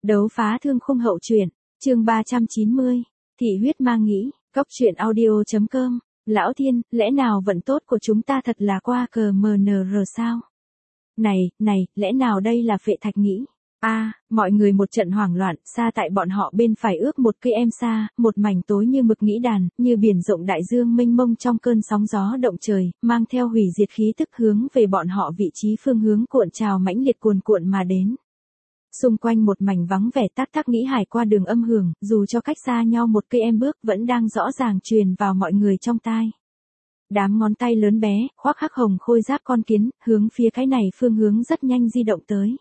Đấu phá thương khung hậu truyện, chương 390, thị huyết mang nghĩ, cốc truyện audio.com, Lão Thiên, lẽ nào vận tốt của chúng ta thật là qua cờ MNR sao? Này, lẽ nào đây là Phệ Thạch nghĩ? Mọi người một trận hoảng loạn, xa tại bọn họ bên phải ước một cây em xa, một mảnh tối như mực nghĩ đàn, như biển rộng đại dương mênh mông trong cơn sóng gió động trời, mang theo hủy diệt khí tức hướng về bọn họ vị trí phương hướng cuộn trào mãnh liệt cuồn cuộn mà đến. Xung quanh một mảnh vắng vẻ tắc nghĩ hải qua đường âm hưởng, dù cho cách xa nhau một cây em bước vẫn đang rõ ràng truyền vào mọi người trong tai. Đám ngón tay lớn bé, khoác hắc hồng khôi giáp con kiến, hướng phía cái này phương hướng rất nhanh di động tới.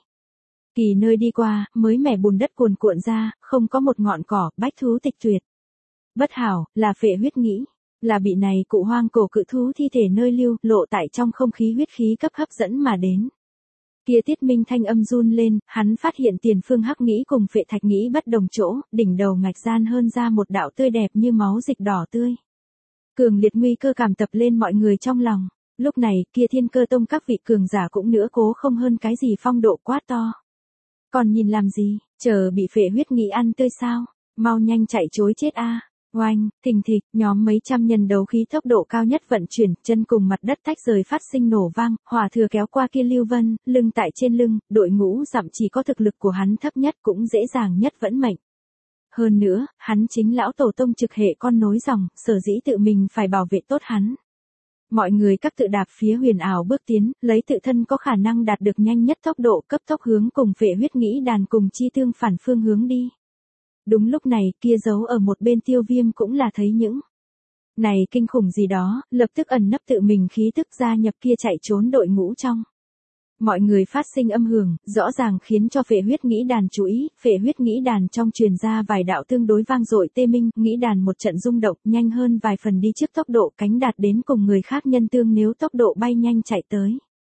Kỳ nơi đi qua, mới mẻ bùn đất cuồn cuộn ra, không có một ngọn cỏ, bách thú tịch tuyệt. Bất hảo, là Phệ huyết nghĩ, là bị này cụ hoang cổ cự thú thi thể nơi lưu, lộ tại trong không khí huyết khí cấp hấp dẫn mà đến. Kia Tiết Minh thanh âm run lên, hắn phát hiện Tiền Phương Hắc nghĩ cùng Phệ Thạch nghĩ bất đồng chỗ, đỉnh đầu ngạch gian hơn ra một đạo tươi đẹp như máu dịch đỏ tươi. Cường liệt nguy cơ cảm tập lên mọi người trong lòng, lúc này, kia Thiên Cơ Tông các vị cường giả cũng nữa cố không hơn cái gì phong độ quát to. Còn nhìn làm gì, chờ bị Phệ huyết nghĩ ăn tươi sao, mau nhanh chạy chối chết a. Oanh, thình thịch, nhóm mấy trăm nhân đấu khí tốc độ cao nhất vận chuyển, chân cùng mặt đất tách rời phát sinh nổ vang, Hỏa Thừa kéo qua kia Lưu Vân, lưng tại trên lưng, đội ngũ dặm chỉ có thực lực của hắn thấp nhất cũng dễ dàng nhất vẫn mệnh. Hơn nữa, hắn chính lão tổ tông trực hệ con nối dòng, sở dĩ tự mình phải bảo vệ tốt hắn. Mọi người các tự đạp phía huyền ảo bước tiến, lấy tự thân có khả năng đạt được nhanh nhất tốc độ cấp tốc hướng cùng Phệ huyết nghĩ đàn cùng chi tương phản phương hướng đi. Đúng lúc này, kia giấu ở một bên Tiêu Viêm cũng là thấy những này kinh khủng gì đó, lập tức ẩn nấp tự mình khí tức gia nhập kia chạy trốn đội ngũ trong. Mọi người phát sinh âm hưởng, rõ ràng khiến cho Phệ huyết nghĩ đàn chú ý, Phệ huyết nghĩ đàn trong truyền ra vài đạo tương đối vang dội tê minh, nghĩ đàn một trận rung động, nhanh hơn vài phần đi trước tốc độ cánh đạt đến cùng người khác nhân tương nếu tốc độ bay nhanh chạy tới.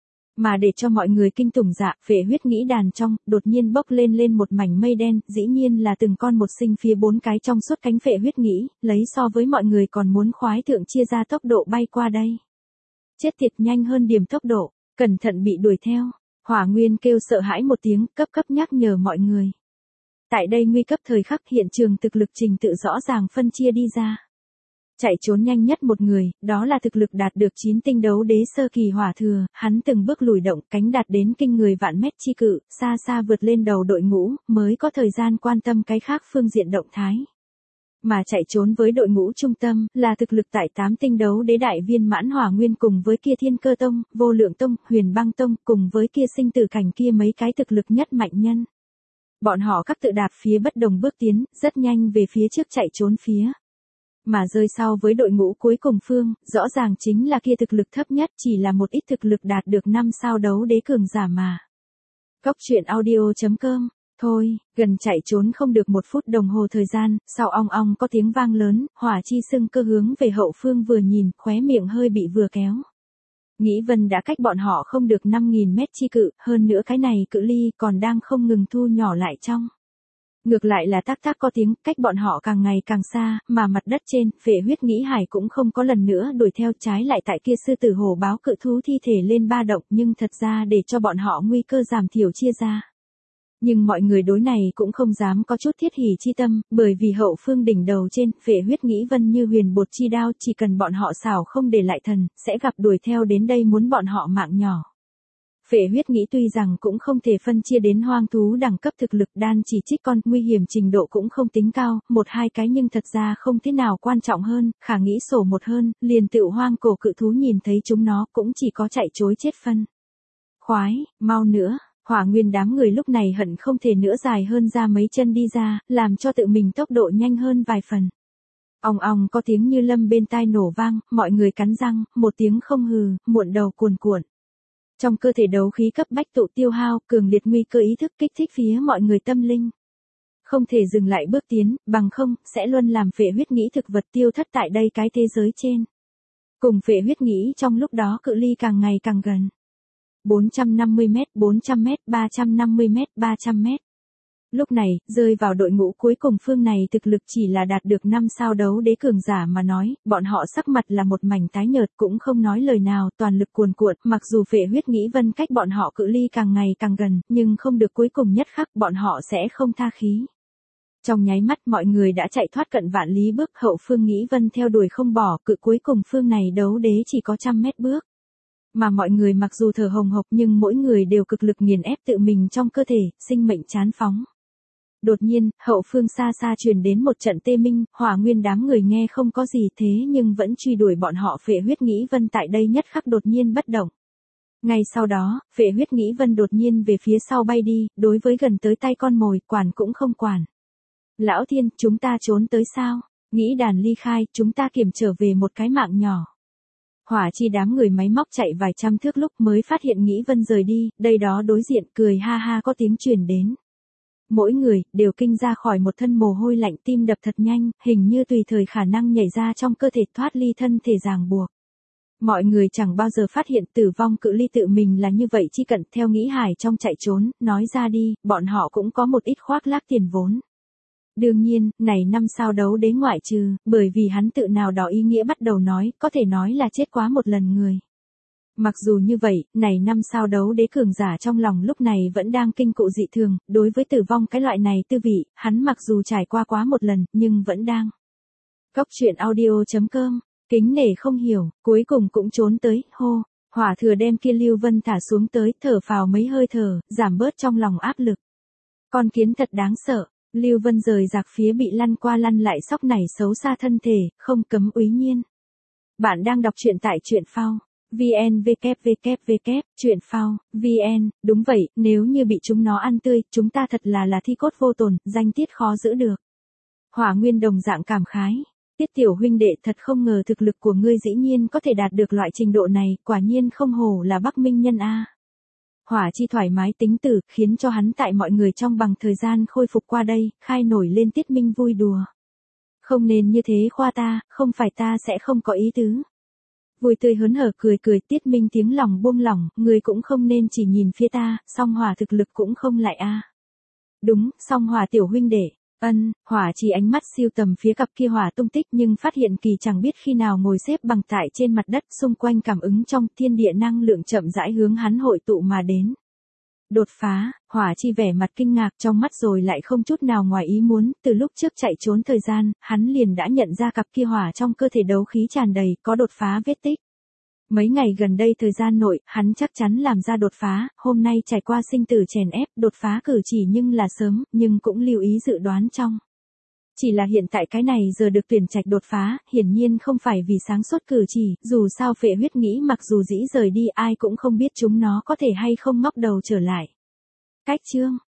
Mà để cho mọi người kinh tủng dạ, Phệ huyết nghĩ đàn trong, đột nhiên bốc lên một mảnh mây đen, dĩ nhiên là từng con một sinh phía bốn cái trong suốt cánh Phệ huyết nghĩ, lấy so với mọi người còn muốn khoái thượng chia ra tốc độ bay qua đây. Chết tiệt, nhanh hơn điểm tốc độ, cẩn thận bị đuổi theo. Hỏa Nguyên kêu sợ hãi một tiếng, cấp nhắc nhở mọi người. Tại đây nguy cấp thời khắc hiện trường thực lực trình tự rõ ràng phân chia đi ra. Chạy trốn nhanh nhất một người, đó là thực lực đạt được 9 tinh đấu đế sơ kỳ Hỏa Thừa, hắn từng bước lùi động, cánh đạt đến kinh người vạn mét chi cự, xa xa vượt lên đầu đội ngũ, mới có thời gian quan tâm cái khác phương diện động thái. Mà chạy trốn với đội ngũ trung tâm, là thực lực tại 8 tinh đấu đế đại viên mãn Hỏa Nguyên cùng với kia Thiên Cơ Tông, Vô Lượng Tông, Huyền Băng Tông, cùng với kia sinh tử cảnh kia mấy cái thực lực nhất mạnh nhân. Bọn họ các tự đạp phía bất đồng bước tiến, rất nhanh về phía trước chạy trốn phía. Mà rơi sau với đội ngũ cuối cùng phương, rõ ràng chính là kia thực lực thấp nhất, chỉ là một ít thực lực đạt được 5 sao đấu đế cường giả mà. Cốc truyện audio.com. Thôi, gần chạy trốn không được 1 phút đồng hồ thời gian, sau ong ong có tiếng vang lớn, Hỏa Chi Sưng cơ hướng về hậu phương vừa nhìn, khóe miệng hơi bị vừa kéo. Nghĩ Vân đã cách bọn họ không được 5.000 mét chi cự, hơn nữa cái này cự ly còn đang không ngừng thu nhỏ lại trong. Ngược lại là tác có tiếng, cách bọn họ càng ngày càng xa, mà mặt đất trên, Phệ huyết nghĩ hải cũng không có lần nữa đuổi theo, trái lại tại kia sư tử hổ báo cự thú thi thể lên ba động, nhưng thật ra để cho bọn họ nguy cơ giảm thiểu chia ra. Nhưng mọi người đối này cũng không dám có chút thiết hỉ chi tâm, bởi vì hậu phương đỉnh đầu trên, Phệ huyết nghĩ Vân như huyền bột chi đao, chỉ cần bọn họ xảo không để lại thần, sẽ gặp đuổi theo đến đây muốn bọn họ mạng nhỏ. Phệ huyết nghĩ tuy rằng cũng không thể phân chia đến hoang thú đẳng cấp thực lực, đan chỉ trích con, nguy hiểm trình độ cũng không tính cao, 1-2 cái nhưng thật ra không thế nào quan trọng hơn, khả nghĩ sổ một hơn, liền tựu hoang cổ cự thú nhìn thấy chúng nó cũng chỉ có chạy chối chết phân. Khoái, mau nữa. Hỏa Nguyên đám người lúc này hận không thể nữa dài hơn ra mấy chân đi ra, làm cho tự mình tốc độ nhanh hơn vài phần. Ong ong có tiếng như lâm bên tai nổ vang, mọi người cắn răng, một tiếng không hừ, muộn đầu cuồn cuộn. Trong cơ thể đấu khí cấp bách tụ tiêu hao, cường liệt nguy cơ ý thức kích thích phía mọi người tâm linh. Không thể dừng lại bước tiến, bằng không, sẽ luôn làm Phệ huyết nghĩ thực vật tiêu thất tại đây cái thế giới trên. Cùng Phệ huyết nghĩ trong lúc đó cự ly càng ngày càng gần. 450 mét, 400 mét, 350 mét, 300 mét. Lúc này, rơi vào đội ngũ cuối cùng phương này thực lực chỉ là đạt được 5 sao đấu đế cường giả mà nói, bọn họ sắc mặt là một mảnh tái nhợt cũng không nói lời nào, toàn lực cuồn cuộn, mặc dù Phệ Huyết Nghĩ Vân cách bọn họ cự ly càng ngày càng gần, nhưng không được cuối cùng nhất khắc bọn họ sẽ không tha khí. Trong nháy mắt mọi người đã chạy thoát cận vạn lý bước, hậu phương Nghĩ Vân theo đuổi không bỏ, cự cuối cùng phương này đấu đế chỉ có 100 mét bước. Mà mọi người mặc dù thở hồng hộc nhưng mỗi người đều cực lực nghiền ép tự mình trong cơ thể, sinh mệnh chán phóng. Đột nhiên, hậu phương xa xa truyền đến một trận tê minh, Hỏa Nguyên đám người nghe không có gì thế nhưng vẫn truy đuổi bọn họ. Phệ Huyết Nghĩ Vân tại đây nhất khắc đột nhiên bất động. Ngay sau đó, Phệ Huyết Nghĩ Vân đột nhiên về phía sau bay đi, đối với gần tới tay con mồi, quản cũng không quản. Lão Thiên, chúng ta trốn tới sao? Nghĩ đàn ly khai, chúng ta kiểm trở về một cái mạng nhỏ. Hỏa Chi đám người máy móc chạy vài trăm thước lúc mới phát hiện Nghĩ Vân rời đi, đây đó đối diện cười ha ha có tiếng truyền đến. Mỗi người, đều kinh ra khỏi một thân mồ hôi lạnh, tim đập thật nhanh, hình như tùy thời khả năng nhảy ra trong cơ thể thoát ly thân thể ràng buộc. Mọi người chẳng bao giờ phát hiện tử vong cự ly tự mình là như vậy, chi cận theo Nghĩ Hải trong chạy trốn, nói ra đi, bọn họ cũng có một ít khoác lác tiền vốn. Đương nhiên, này 5 sao đấu đế ngoại trừ, bởi vì hắn tự nào đó ý nghĩa bắt đầu nói, có thể nói là chết quá một lần người. Mặc dù như vậy, này 5 sao đấu đế cường giả trong lòng lúc này vẫn đang kinh cụ dị thường, đối với tử vong cái loại này tư vị, hắn mặc dù trải qua quá một lần, nhưng vẫn đang. Góc truyện audio.com, kính nể không hiểu, cuối cùng cũng trốn tới, hô, Hỏa Thừa đem kia Lưu Vân thả xuống tới, thở phào mấy hơi thở, giảm bớt trong lòng áp lực. Con kiến thật đáng sợ. Lưu Vân rời rạc phía bị lăn qua lăn lại sóc nảy xấu xa thân thể, không cấm úy nhiên. Bạn đang đọc truyện tại truyện phao. VN www, truyện phao, VN, đúng vậy, nếu như bị chúng nó ăn tươi, chúng ta thật là thi cốt vô tồn, danh tiết khó giữ được. Hỏa Nguyên đồng dạng cảm khái. Tiết tiểu huynh đệ, thật không ngờ thực lực của ngươi dĩ nhiên có thể đạt được loại trình độ này, quả nhiên không hổ là Bắc Minh nhân a. Hỏa Chi thoải mái tính tử, khiến cho hắn tại mọi người trong bằng thời gian khôi phục qua đây, khai nổi lên Tiết Minh vui đùa. Không nên như thế khoa ta, không phải ta sẽ không có ý tứ. Vui tươi hớn hở cười cười, Tiết Minh tiếng lòng buông lỏng, người cũng không nên chỉ nhìn phía ta, song Hỏa thực lực cũng không lại a. Đúng, song Hỏa tiểu huynh đệ. Hỏa Chi ánh mắt siêu tầm phía cặp kia hỏa tung tích nhưng phát hiện kỳ chẳng biết khi nào ngồi xếp bằng tại trên mặt đất, xung quanh cảm ứng trong thiên địa năng lượng chậm rãi hướng hắn hội tụ mà đến. Đột phá, Hỏa Chi vẻ mặt kinh ngạc trong mắt rồi lại không chút nào ngoài ý muốn, từ lúc trước chạy trốn thời gian, hắn liền đã nhận ra cặp kia hỏa trong cơ thể đấu khí tràn đầy, có đột phá vết tích. Mấy ngày gần đây thời gian nội, hắn chắc chắn làm ra đột phá, hôm nay trải qua sinh tử chèn ép, đột phá cử chỉ nhưng là sớm, nhưng cũng lưu ý dự đoán trong. Chỉ là hiện tại cái này giờ được tuyển trạch đột phá, hiển nhiên không phải vì sáng suốt cử chỉ, dù sao Phệ Huyết Nghĩ mặc dù dĩ rời đi ai cũng không biết chúng nó có thể hay không ngóc đầu trở lại. Cách chương